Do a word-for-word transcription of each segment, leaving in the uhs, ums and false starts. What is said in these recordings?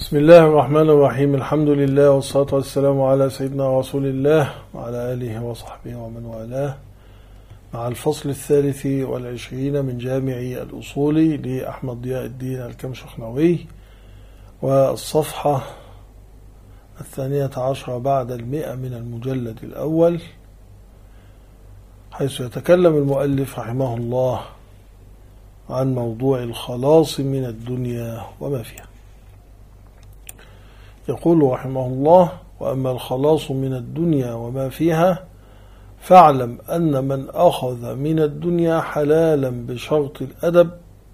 بسم الله الرحمن الرحيم. الحمد لله والصلاة والسلام على سيدنا رسول الله وعلى آله وصحبه ومن والاه، مع الفصل الثالث والعشرين من جامع الأصول لأحمد ضياء الدين الكمشخنوي، والصفحة الثانية عشر بعد المئة من المجلد الأول، حيث يتكلم المؤلف رحمه الله عن موضوع الخلاص من الدنيا وما فيها. يقول رحمه الله: وأما الخلاص من الدنيا وما فيها فاعلم أن من أخذ من الدنيا حلالا بشرط الأدب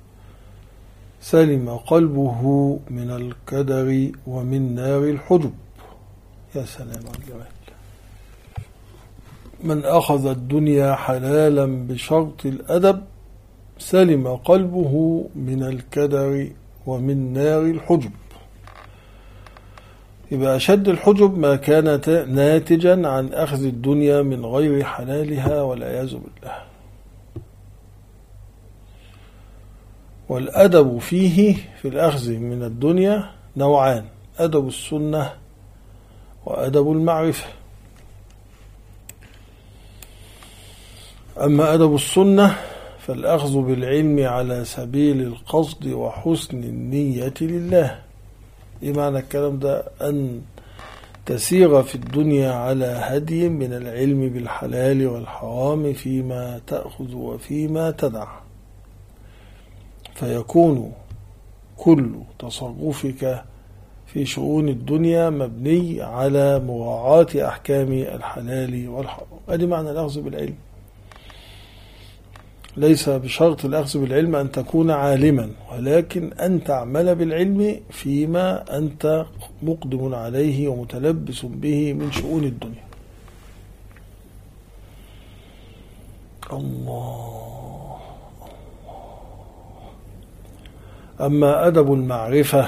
سلم قلبه من الكدر ومن نار الحجب. يا سلام على الجمال! من أخذ الدنيا حلالا بشرط الأدب سلم قلبه من الكدر ومن نار الحجب. يبقى أشد الحجب ما كانت ناتجا عن أخذ الدنيا من غير حلالها والعياذ بالله. والأدب فيه في الأخذ من الدنيا نوعان: أدب السنة وأدب المعرفة. أما أدب السنة فالأخذ بالعلم على سبيل القصد وحسن النية لله. إيه معنى الكلام ده؟ أن تسير في الدنيا على هدي من العلم بالحلال والحرام فيما تأخذ وفيما تدع، فيكون كل تصرفك في شؤون الدنيا مبني على مراعاة أحكام الحلال والحرام. هذا معنى الأخذ بالعلم. ليس بشرط الأخذ بالعلم أن تكون عالما، ولكن أن تعمل بالعلم فيما أنت مقدم عليه ومتلبس به من شؤون الدنيا. الله الله. أما أدب المعرفة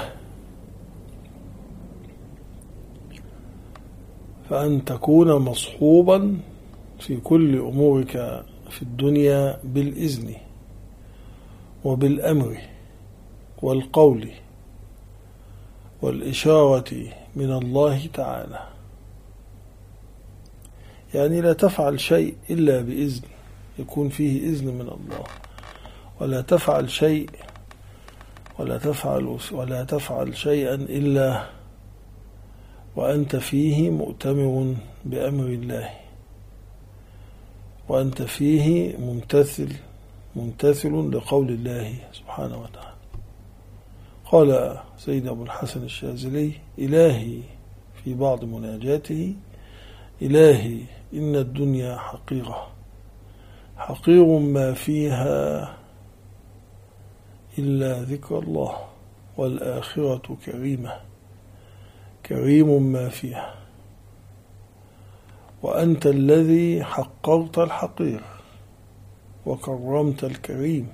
فأن تكون مصحوبا في كل أمورك في الدنيا بالإذن وبالأمر والقول والإشارة من الله تعالى. يعني لا تفعل شيء إلا بإذن، يكون فيه إذن من الله، ولا تفعل شيء ولا تفعل ولا تفعل شيئا إلا وأنت فيه مؤتمر بأمر الله، وأنت فيه ممتثل ممتثل لقول الله سبحانه وتعالى. قال سيد أبو الحسن الشاذلي: إلهي في بعض مناجاته: إلهي إن الدنيا حقيرة، حقير ما فيها إلا ذكر الله، والآخرة كريمة، كريم ما فيها، وأنت الذي حقرت الحقير وكرمت الكريم،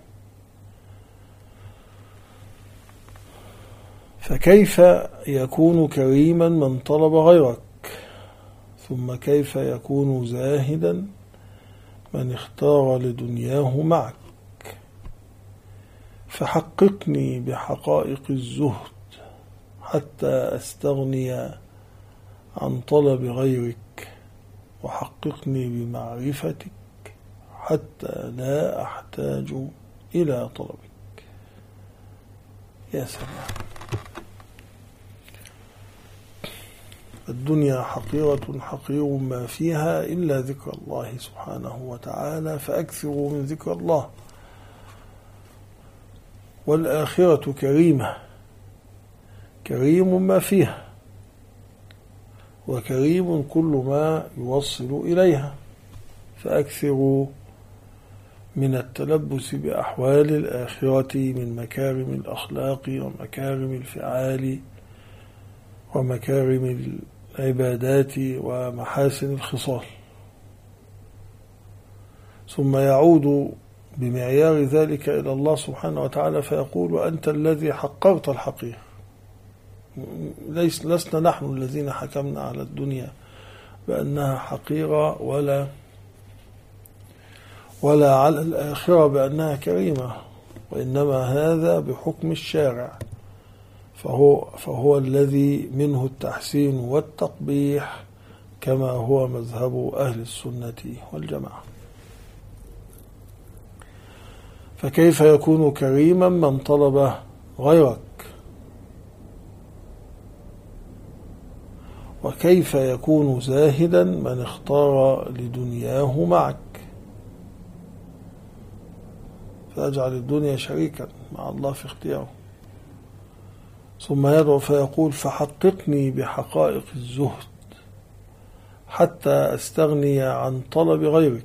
فكيف يكون كريما من طلب غيرك؟ ثم كيف يكون زاهدا من اختار لدنياه معك؟ فحققني بحقائق الزهد حتى أستغني عن طلب غيرك، وحققني بمعرفتك حتى لا أحتاج إلى طلبك. يا سلام! الدنيا حقيرة، حقير ما فيها إلا ذكر الله سبحانه وتعالى، فأكثروا من ذكر الله. والآخرة كريمة، كريم ما فيها، وكريم كل ما يوصل إليها، فأكثروا من التلبس بأحوال الآخرة من مكارم الأخلاق ومكارم الفعال ومكارم العبادات ومحاسن الخصال. ثم يعود بمعيار ذلك إلى الله سبحانه وتعالى فيقول: أنت الذي حقرت الحقير. ليس لسنا نحن الذين حكمنا على الدنيا بأنها حقيرة، ولا ولا على الآخرة بأنها كريمة، وإنما هذا بحكم الشارع. فهو, فهو الذي منه التحسين والتقبيح كما هو مذهب أهل السنة والجماعة. فكيف يكون كريما من طلب غيرك؟ وكيف يكون زاهدا من اختار لدنياه معك؟ فأجعل الدنيا شريكا مع الله في اختياره. ثم يدعو فيقول فحققني بحقائق الزهد حتى أستغني عن طلب غيرك،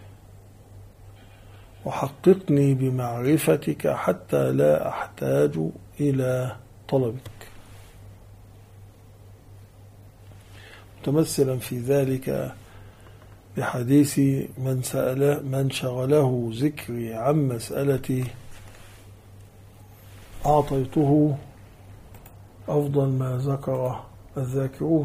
وحققني بمعرفتك حتى لا أحتاج إلى طلبك، متمثلا في ذلك بحديث من سأل من شغله ذكري عن مسألتي أعطيته أفضل ما ذكر الذاكرون.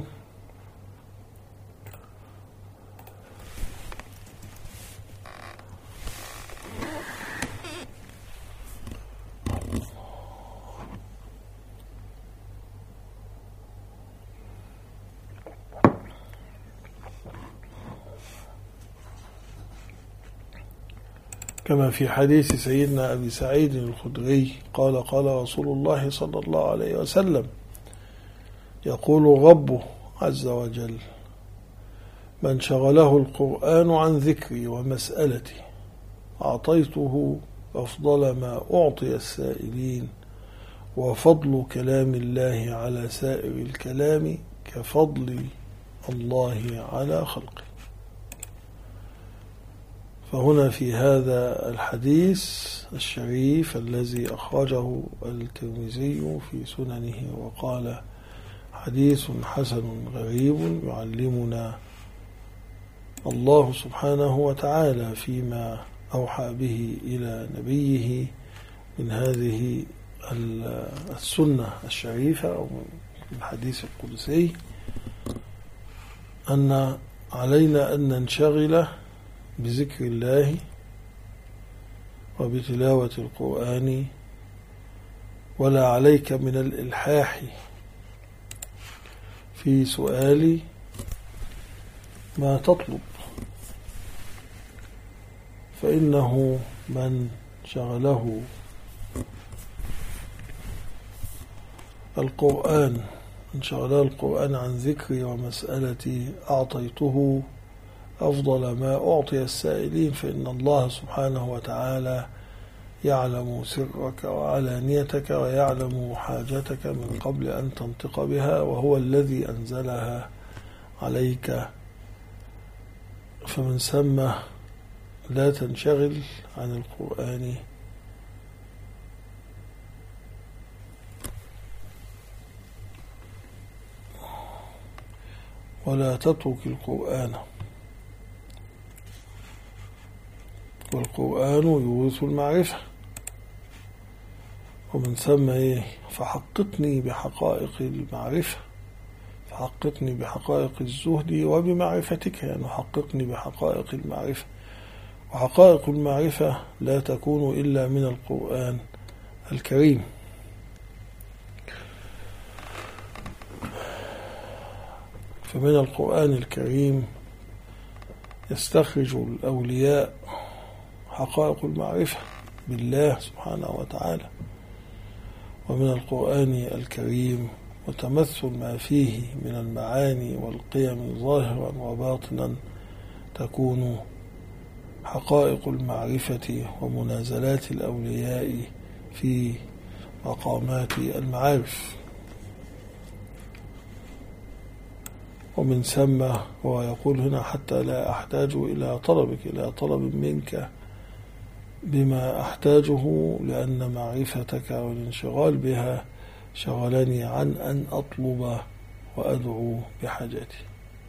كما في حديث سيدنا أبي سعيد الخدري قال قال رسول الله صلى الله عليه وسلم يقول ربه عز وجل من شغله القرآن عن ذكري ومسألتي أعطيته أفضل ما أعطي السائلين، وفضل كلام الله على سائر الكلام كفضل الله على خلقه. فهنا في هذا الحديث الشريف الذي أخرجه الترمذي في سننه وقال حديث حسن غريب يعلمنا الله سبحانه وتعالى فيما أوحى به إلى نبيه من هذه السنة الشريفة أو من الحديث القدسي أن علينا أن ننشغل بذكر الله وبتلاوة القرآن، ولا عليك من الإلحاح في سؤال ما تطلب، فإنه من شغله القرآن من شغله القرآن عن ذكري ومسألتي أعطيته أفضل ما أعطي السائلين، فإن الله سبحانه وتعالى يعلم سرك وعلانيتك ويعلم حاجتك من قبل أن تنطق بها، وهو الذي أنزلها عليك. فمن ثم لا تنشغل عن القرآن ولا تترك القرآن، والقرآن يورث المعرفة. ومن ثم إيه فحققني بحقائق المعرفة، فحققني بحقائق الزهد وبمعرفتك، يعني حققني بحقائق المعرفة. وحقائق المعرفة لا تكون إلا من القرآن الكريم. فمن القرآن الكريم يستخرج الأولياء حقائق المعرفة بالله سبحانه وتعالى، ومن القرآن الكريم وتمثل ما فيه من المعاني والقيم ظاهرا وباطنا تكون حقائق المعرفة ومنازلات الأولياء في مقامات المعارف. ومن ثم هو يقول هنا حتى لا أحتاج إلى طلبك، إلى طلب منك بما أحتاجه، لأن معرفتك والانشغال بها شغلني عن أن أطلب وأدعو بحاجتي.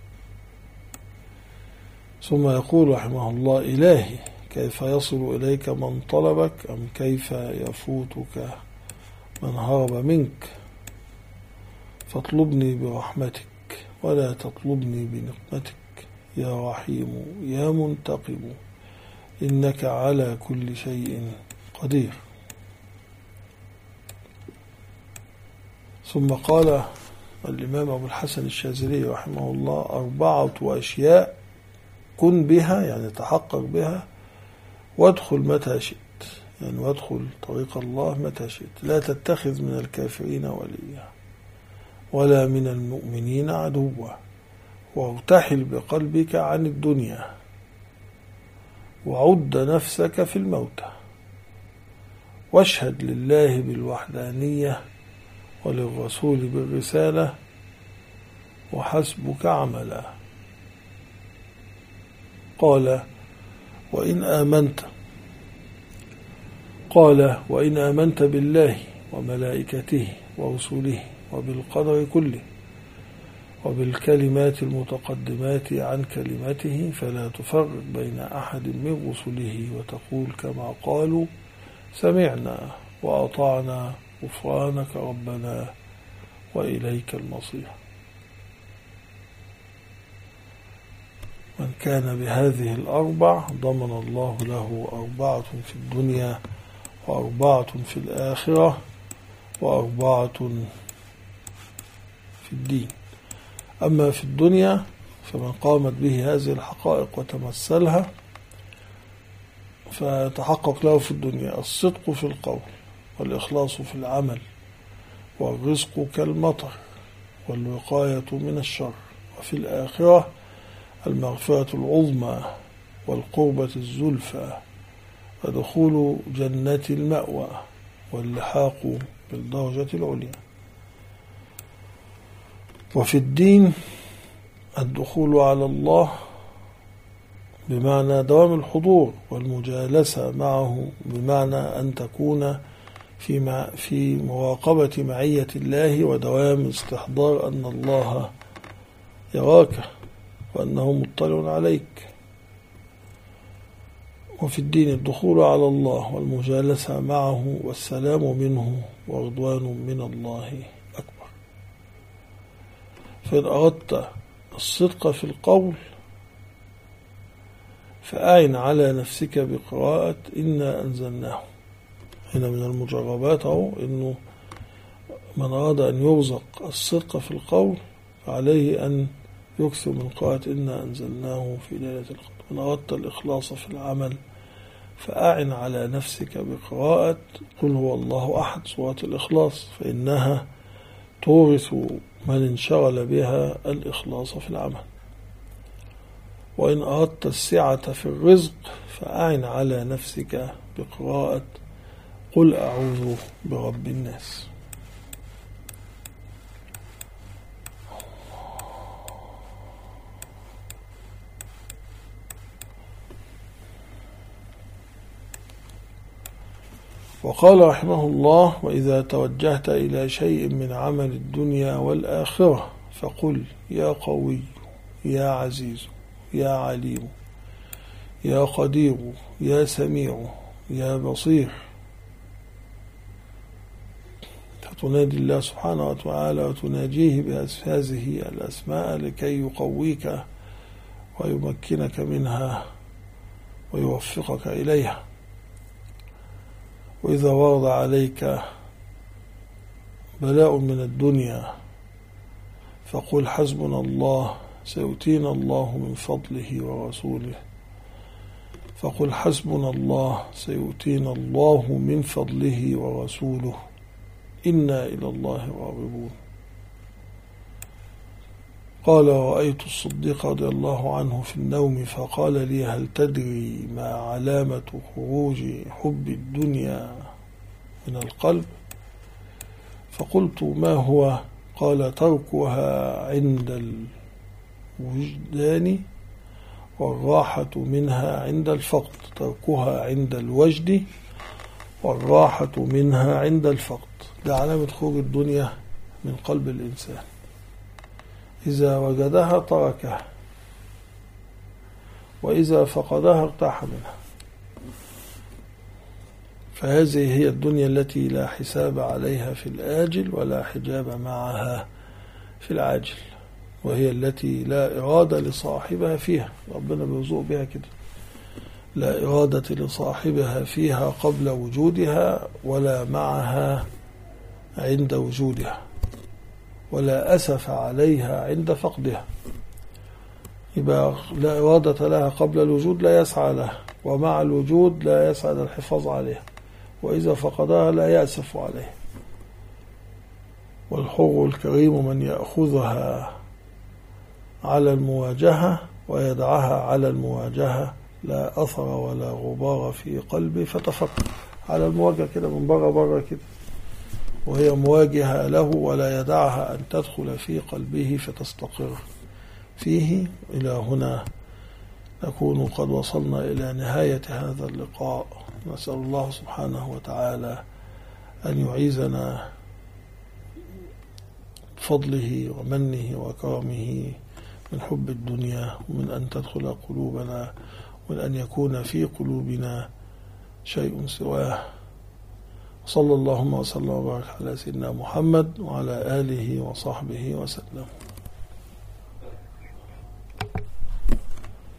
ثم يقول رحمه الله إلهي كيف يصل إليك من طلبك، أم كيف يفوتك من هرب منك؟ فاطلبني برحمتك ولا تطلبني بنقمتك يا رحيم يا منتقم، إنك على كل شيء قدير. ثم قال الإمام أبو الحسن الشاذلي رحمه الله: أربعة أشياء كن بها، يعني تحقق بها، وادخل متى شئت، يعني وادخل طريق الله متى شئت. لا تتخذ من الكافرين وليا ولا من المؤمنين عدوا، وارتحل بقلبك عن الدنيا، وعد نفسك في الموتى، واشهد لله بالوحدانية وللرسول بالرسالة، وحسبك عملا. قال: وإن آمنت قال وإن آمنت بالله وملائكته ورسله وبالقدر كله وبالكلمات المتقدمات عن كلمته، فلا تفرق بين أحد من رسله وتقول كما قالوا: سمعنا وأطعنا غفرانك ربنا وإليك المصير. من كان بهذه الأربع ضمن الله له أربعة في الدنيا وأربعة في الآخرة وأربعة في الدين. أما في الدنيا فمن قامت به هذه الحقائق وتمثلها فتحقق له في الدنيا الصدق في القول، والإخلاص في العمل، والرزق كالمطر، والوقاية من الشر. وفي الآخرة المغفرة العظمى والقربة الزلفى ودخول جنة المأوى واللحاق بالدرجة العليا. وفي الدين الدخول على الله بمعنى دوام الحضور والمجالسة معه، بمعنى أن تكون في في مراقبة معية الله ودوام استحضار أن الله يراك وأنه مطلع عليك. وفي الدين الدخول على الله والمجالسة معه والسلام منه ورضوان من الله أكبر. فإن أردت الصدق في القول فأعن على نفسك بقراءة إنا أنزلناه. هنا من المجربات أهو إنه من أراد أن يرزق الصدق في القول فعليه أن يكثر من قراءة إنا أنزلناه في ليلة القدر. من أردت الإخلاص في العمل فأعن على نفسك بقراءة قل هو الله أحد، سورة الإخلاص، فإنها تورث من انشغل بها الإخلاص في العمل. وإن أردت السعة في الرزق فأعن على نفسك بقراءة قل أعوذ برب الناس. وقال رحمه الله: وإذا توجهت إلى شيء من عمل الدنيا والآخرة فقل يا قوي يا عزيز يا عليم يا قدير يا سميع يا بصير، فتنادي الله سبحانه وتعالى وتناجيه بهذه الأسماء لكي يقويك ويمكنك منها ويوفقك إليها. وإذا ورد عليك بلاء من الدنيا فقل حسبنا الله سيؤتينا الله من فضله ورسوله فقل حسبنا الله سيؤتينا الله من فضله ورسوله إنا إلى الله راغبون. قال: رأيت الصديق رضي الله عنه في النوم فقال لي: هل تدري ما علامة خروج حب الدنيا من القلب؟ فقلت: ما هو؟ قال: تركها عند الوجدان والراحة منها عند الفقد. تركها عند الوجد والراحة منها عند الفقد. ده علامة خروج الدنيا من قلب الإنسان. إذا وجدها تركها، وإذا فقدها ارتاح منها. فهذه هي الدنيا التي لا حساب عليها في الآجل ولا حجاب معها في العاجل، وهي التي لا إرادة لصاحبها فيها. ربنا بيرزق بها كده، لا إرادة لصاحبها فيها قبل وجودها ولا معها عند وجودها. ولا أسف عليها عند فقدها. يبقى لا إرادة لها قبل الوجود لا يسعى لها، ومع الوجود لا يسعى للحفاظ عليها، وإذا فقدها لا يأسف عليها. والحر الكريم من يأخذها على المواجهة ويدعها على المواجهة، لا أثر ولا غبار في قلبه فتفكر. على المواجهة كده من بره بره كده، وهي مواجهة له، ولا يدعها أن تدخل في قلبه فتستقر فيه. إلى هنا نكون قد وصلنا إلى نهاية هذا اللقاء. نسأل الله سبحانه وتعالى أن يعيذنا بفضله ومنه وكرمه من حب الدنيا، ومن أن تدخل قلوبنا، ومن أن يكون في قلوبنا شيء سواه. صلى اللهم وسلم وبارك على سيدنا محمد وعلى آله وصحبه وسلم.